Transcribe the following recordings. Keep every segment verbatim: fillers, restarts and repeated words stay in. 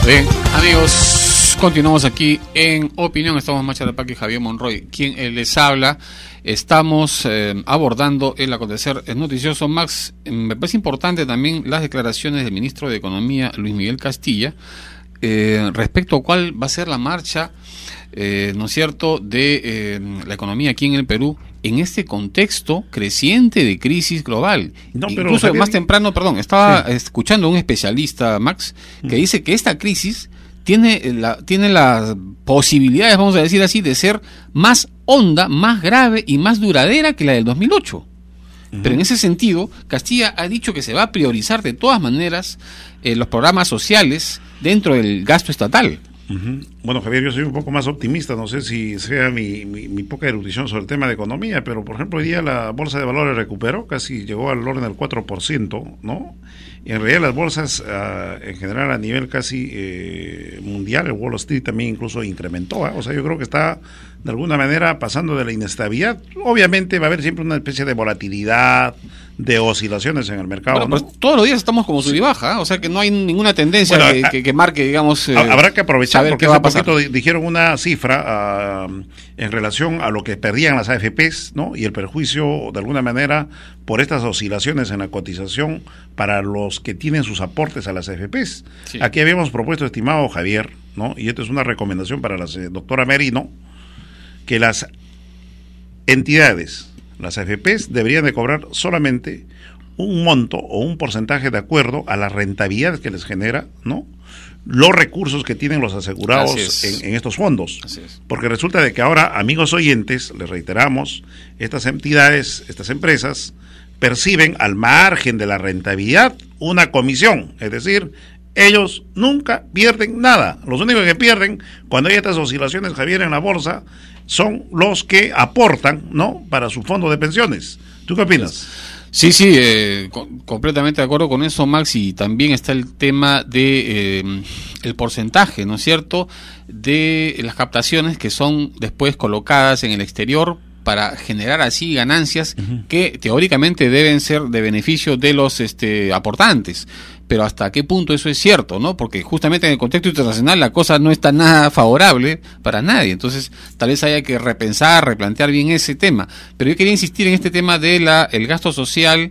Bien, amigos, continuamos aquí en Opinión. Estamos Macha de Paque y Javier Monroy, quien eh, les habla. Estamos eh, abordando el acontecer noticioso. Max, eh, me parece importante también las declaraciones del ministro de Economía, Luis Miguel Castilla, eh, respecto a cuál va a ser la marcha, eh, ¿no es cierto?, de eh, la economía aquí en el Perú, en este contexto creciente de crisis global. No, pero incluso Javier, más temprano, perdón, estaba sí. escuchando a un especialista, Max, que mm. dice que esta crisis tiene la, tiene las posibilidades, vamos a decir así, de ser más honda, más grave y más duradera que la del dos mil ocho. Uh-huh. Pero en ese sentido, Castilla ha dicho que se va a priorizar de todas maneras eh, los programas sociales dentro del gasto estatal. Uh-huh. Bueno, Javier, yo soy un poco más optimista, no sé si sea mi, mi, mi poca erudición sobre el tema de economía, pero por ejemplo hoy día la bolsa de valores recuperó, casi llegó al orden del cuatro por ciento, ¿no? Y en realidad las bolsas uh, en general a nivel casi eh, mundial, el Wall Street también incluso incrementó, ¿eh? O sea, yo creo que está de alguna manera pasando de la inestabilidad. Obviamente va a haber siempre una especie de volatilidad, de oscilaciones en el mercado. Bueno, ¿no? Pues todos los días estamos como sub y baja, ¿eh? O sea que no hay ninguna tendencia bueno, que, a, que, que marque, digamos... Eh, habrá que aprovechar, porque hace poquito dijeron una cifra uh, en relación a lo que perdían las A F Pes, ¿no? Y el perjuicio, de alguna manera, por estas oscilaciones en la cotización para los que tienen sus aportes a las A F Pes. Sí. Aquí habíamos propuesto, estimado Javier, ¿no? Y esto es una recomendación para la eh, doctora Merino, que las entidades, las A F Pes, deberían de cobrar solamente un monto o un porcentaje de acuerdo a la rentabilidad que les genera, ¿no?, los recursos que tienen los asegurados en, en estos fondos. Porque resulta de que ahora, amigos oyentes, les reiteramos, estas entidades, estas empresas, perciben al margen de la rentabilidad una comisión, es decir, ellos nunca pierden nada. Los únicos que pierden cuando hay estas oscilaciones, Javier, en la bolsa, son los que aportan, ¿no?, para su fondo de pensiones. ¿Tú qué opinas? Sí, sí, eh, con, completamente de acuerdo con eso, Max, y también está el tema de eh, el porcentaje, ¿no es cierto?, de las captaciones que son después colocadas en el exterior para generar así ganancias uh-huh. que teóricamente deben ser de beneficio de los este, aportantes. Pero hasta qué punto eso es cierto, ¿no? Porque justamente en el contexto internacional la cosa no está nada favorable para nadie. Entonces, tal vez haya que repensar, replantear bien ese tema. Pero yo quería insistir en este tema de la el gasto social,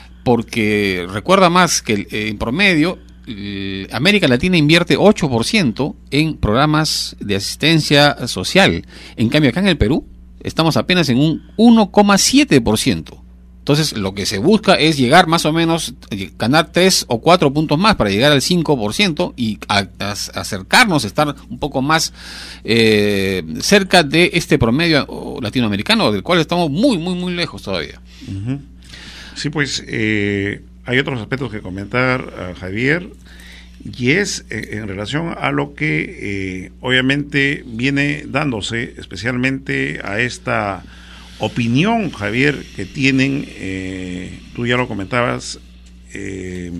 porque recuerda más que eh, en promedio eh, América Latina invierte ocho por ciento en programas de asistencia social. En cambio, acá en el Perú estamos apenas en un uno coma siete por ciento. Entonces, lo que se busca es llegar más o menos, ganar tres o cuatro puntos más para llegar al cinco por ciento y a, a, acercarnos, estar un poco más eh, cerca de este promedio latinoamericano, del cual estamos muy, muy, muy lejos todavía. Uh-huh. Sí, pues eh, hay otros aspectos que comentar, uh, Javier, y es eh, en relación a lo que eh, obviamente viene dándose, especialmente a esta opinión, Javier, que tienen, eh, tú ya lo comentabas, eh,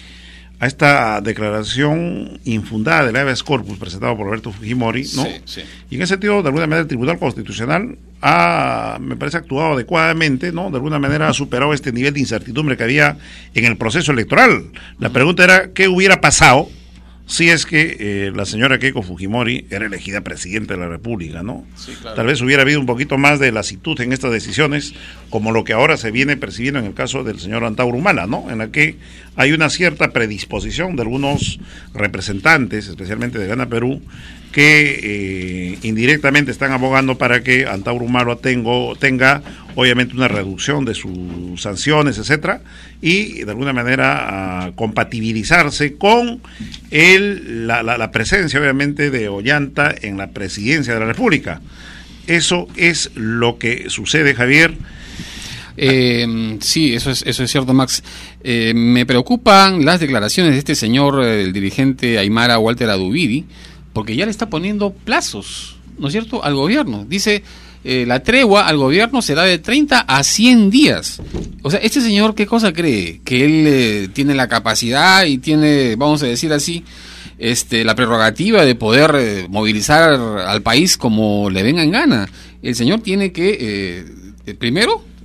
a esta declaración infundada del habeas corpus presentado por Alberto Fujimori, ¿no? Sí, sí. Y en ese sentido, de alguna manera, el Tribunal Constitucional ha, me parece, actuado adecuadamente, ¿no? De alguna manera ha superado este nivel de incertidumbre que había en el proceso electoral. La pregunta era, ¿qué hubiera pasado si es que eh, la señora Keiko Fujimori era elegida presidenta de la República, ¿no? Sí, claro. Tal vez hubiera habido un poquito más de lasitud en estas decisiones, como lo que ahora se viene percibiendo en el caso del señor Antauro Humala, ¿no? En la que hay una cierta predisposición de algunos representantes, especialmente de Gana Perú, que eh, indirectamente están abogando para que Antauro Humala tengo, tenga obviamente una reducción de sus sanciones, etcétera, y de alguna manera uh, compatibilizarse con el, la, la, la presencia obviamente de Ollanta en la presidencia de la República. Eso es lo que sucede, Javier. Eh, sí, eso es, eso es cierto, Max. Eh, me preocupan las declaraciones de este señor, el dirigente aymara Walter Adubiri, porque ya le está poniendo plazos, ¿no es cierto?, al gobierno. Dice, eh, la tregua al gobierno será de treinta a cien días. O sea, este señor, ¿qué cosa cree? Que él eh, tiene la capacidad y tiene, vamos a decir así, este, la prerrogativa de poder eh, movilizar al país como le venga en gana. El señor tiene que, eh, primero,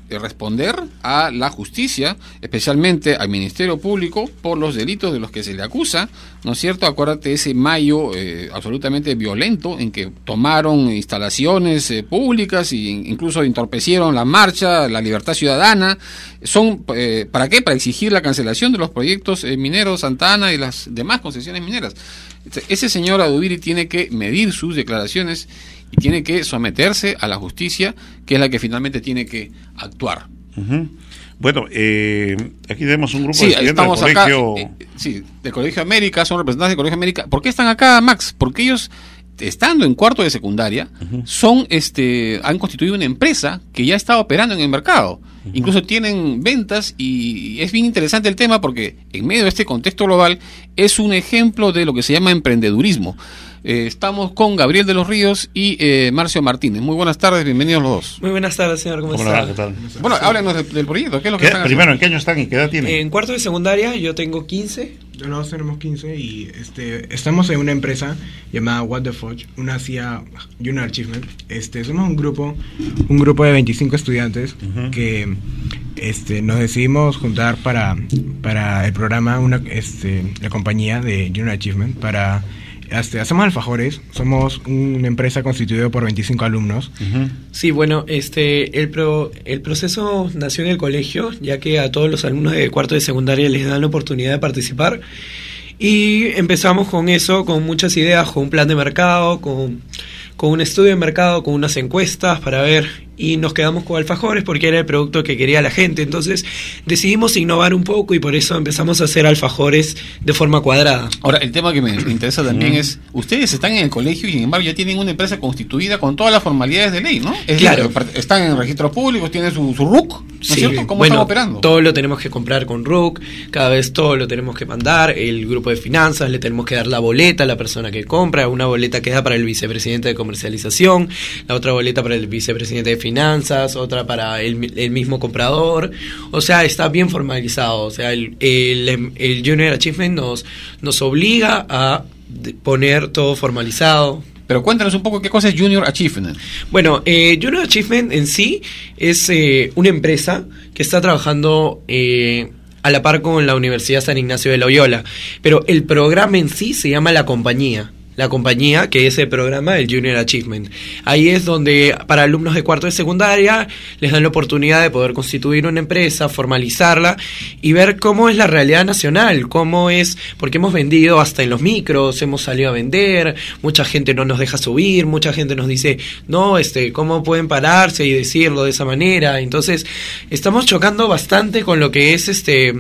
responder a la justicia, especialmente al Ministerio Público, por los delitos de los que se le acusa, ¿no es cierto? Acuérdate ese mayo eh, absolutamente violento en que tomaron instalaciones eh, públicas e incluso entorpecieron la marcha, la libertad ciudadana. Son eh, ¿para qué? Para exigir la cancelación de los proyectos eh, mineros Santa Ana y las demás concesiones mineras. Ese señor Adubiri tiene que medir sus declaraciones y tiene que someterse a la justicia, que es la que finalmente tiene que actuar. Uh-huh. Bueno, eh, aquí tenemos un grupo sí, de estudiantes del colegio... Acá, eh, sí, del Colegio América, son representantes del Colegio América. ¿Por qué están acá, Max? Porque ellos, estando en cuarto de secundaria, uh-huh. son, este, han constituido una empresa que ya está operando en el mercado. Uh-huh. Incluso tienen ventas y es bien interesante el tema porque en medio de este contexto global es un ejemplo de lo que se llama emprendedurismo. Eh, estamos con Gabriel de los Ríos y eh, Marcio Martínez. Muy buenas tardes, bienvenidos los dos. Muy buenas tardes, señor, ¿cómo, ¿Cómo está? ¿Qué tal? Bueno, háblenos de, del proyecto, ¿qué es lo que ¿Qué? están Primero, haciendo? ¿en qué año están y qué edad tienen? En cuarto de secundaria yo tengo quince. Nosotros tenemos quince y este, estamos en una empresa llamada What the Fudge, una C I A Junior Achievement. Este, somos un grupo, un grupo de veinticinco estudiantes uh-huh. que este, nos decidimos juntar para, para el programa, una, este, la compañía de Junior Achievement, para... Este, hacemos alfajores, somos una empresa constituida por veinticinco alumnos. Uh-huh. Sí, bueno, este el pro, el proceso nació en el colegio, ya que a todos los alumnos de cuarto de secundaria les dan la oportunidad de participar. Y empezamos con eso, con muchas ideas, con un plan de mercado, con, con un estudio de mercado, con unas encuestas para ver... Y nos quedamos con alfajores porque era el producto que quería la gente. Entonces decidimos innovar un poco y por eso empezamos a hacer alfajores de forma cuadrada. Ahora, el tema que me interesa también es, ustedes están en el colegio y sin embargo ya tienen una empresa constituida con todas las formalidades de ley, ¿no? Es claro. Decir, están en registros públicos, tienen su, su R U C, ¿no es sí. cierto? ¿Cómo bueno, están operando? Todo lo tenemos que comprar con R U C, cada vez todo lo tenemos que mandar, el grupo de finanzas, le tenemos que dar la boleta a la persona que compra, una boleta que da para el vicepresidente de comercialización, la otra boleta para el vicepresidente de finanzas, otra para el, el mismo comprador. O sea, está bien formalizado. O sea, el, el, el Junior Achievement nos, nos obliga a poner todo formalizado. Pero cuéntanos un poco qué cosa es Junior Achievement. Bueno, eh, Junior Achievement en sí es eh, una empresa que está trabajando eh, a la par con la Universidad San Ignacio de Loyola, pero el programa en sí se llama La Compañía. La compañía, que es el programa del Junior Achievement. Ahí es donde para alumnos de cuarto de secundaria les dan la oportunidad de poder constituir una empresa, formalizarla y ver cómo es la realidad nacional, cómo es, porque hemos vendido hasta en los micros, hemos salido a vender, mucha gente no nos deja subir, mucha gente nos dice, no, este, ¿cómo pueden pararse y decirlo de esa manera? Entonces, estamos chocando bastante con lo que es este,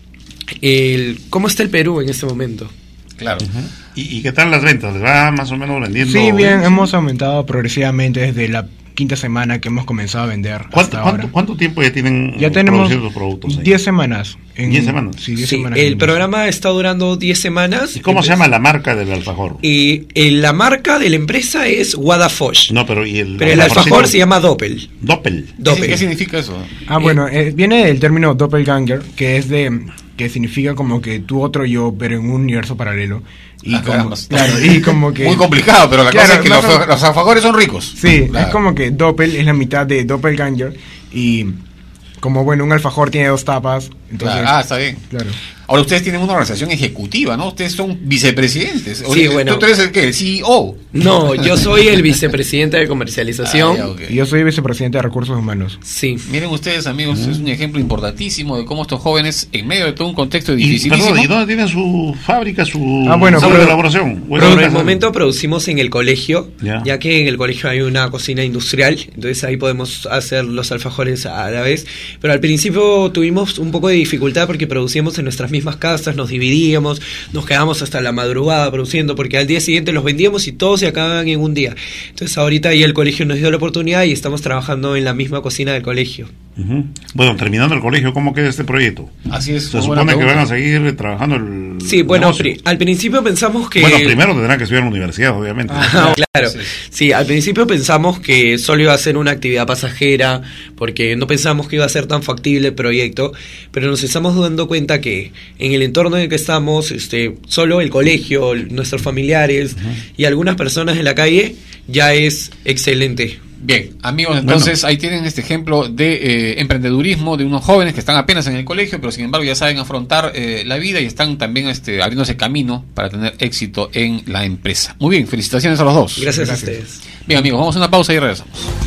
el, cómo está el Perú en este momento. Claro. Uh-huh. ¿Y, ¿Y qué tal las ventas? ¿Les va más o menos vendiendo? Sí, bien, bien, hemos aumentado progresivamente desde la quinta semana que hemos comenzado a vender hasta ¿Cuánto, ahora. ¿cuánto, ¿Cuánto tiempo ya tienen ya tenemos producidos los productos? diez semanas. En, ¿diez semanas? Sí, diez sí, semanas. el programa está durando diez semanas. ¿Y cómo Entonces, se llama la marca del alfajor? Y, y la marca de la empresa es Wadafosh. No, pero ¿y el Pero el alfajor se llama Doppel. Doppel. Doppel. ¿Qué significa eso? Ah, bueno, eh, viene del término doppelganger, que es de... que significa como que tu otro yo, pero en un universo paralelo. Y ah, como, claro, claro, y como que... Muy complicado, pero la claro, cosa es que no, los, los alfajores son ricos. Sí, claro. Es como que doppel es la mitad de doppelganger y como, bueno, un alfajor tiene dos tapas, entonces... Claro. Ah, está bien. Claro. Ahora ustedes tienen una organización ejecutiva, ¿no? Ustedes son vicepresidentes. Sí, Oye, bueno. ¿Tú eres el qué? ¿El C E O? No, yo soy el vicepresidente de comercialización. Ah, ya, okay. Y yo soy vicepresidente de recursos humanos. Sí. Miren ustedes, amigos, mm. es un ejemplo importantísimo de cómo estos jóvenes, en medio de todo un contexto y, dificilísimo... perdón, ¿y dónde tienen su fábrica, su ah, bueno, centro pero, de elaboración? Por el momento producimos en el colegio, ya. ya que en el colegio hay una cocina industrial, entonces ahí podemos hacer los alfajores a la vez. Pero al principio tuvimos un poco de dificultad porque producíamos en nuestras mismas casas, nos dividíamos, nos quedábamos hasta la madrugada produciendo porque al día siguiente los vendíamos y todos se acababan en un día. Entonces ahorita ya el colegio nos dio la oportunidad y estamos trabajando en la misma cocina del colegio. Uh-huh. Bueno, terminando el colegio, ¿cómo queda este proyecto? Así es. Se supone que van a seguir trabajando el Sí, bueno, pri- al principio pensamos que... Bueno, primero tendrán que estudiar en la universidad, obviamente. Ah, claro, sí. sí, al principio pensamos que solo iba a ser una actividad pasajera, porque no pensamos que iba a ser tan factible el proyecto, pero nos estamos dando cuenta que en el entorno en el que estamos, este, solo el colegio, nuestros familiares uh-huh. y algunas personas en la calle ya es excelente. Bien, amigos, entonces bueno, ahí tienen este ejemplo de eh, emprendedurismo de unos jóvenes que están apenas en el colegio, pero sin embargo ya saben afrontar eh, la vida y están también este, abriéndose camino para tener éxito en la empresa. Muy bien, felicitaciones a los dos. Gracias, Gracias. a ustedes. Bien, amigos, vamos a una pausa y regresamos.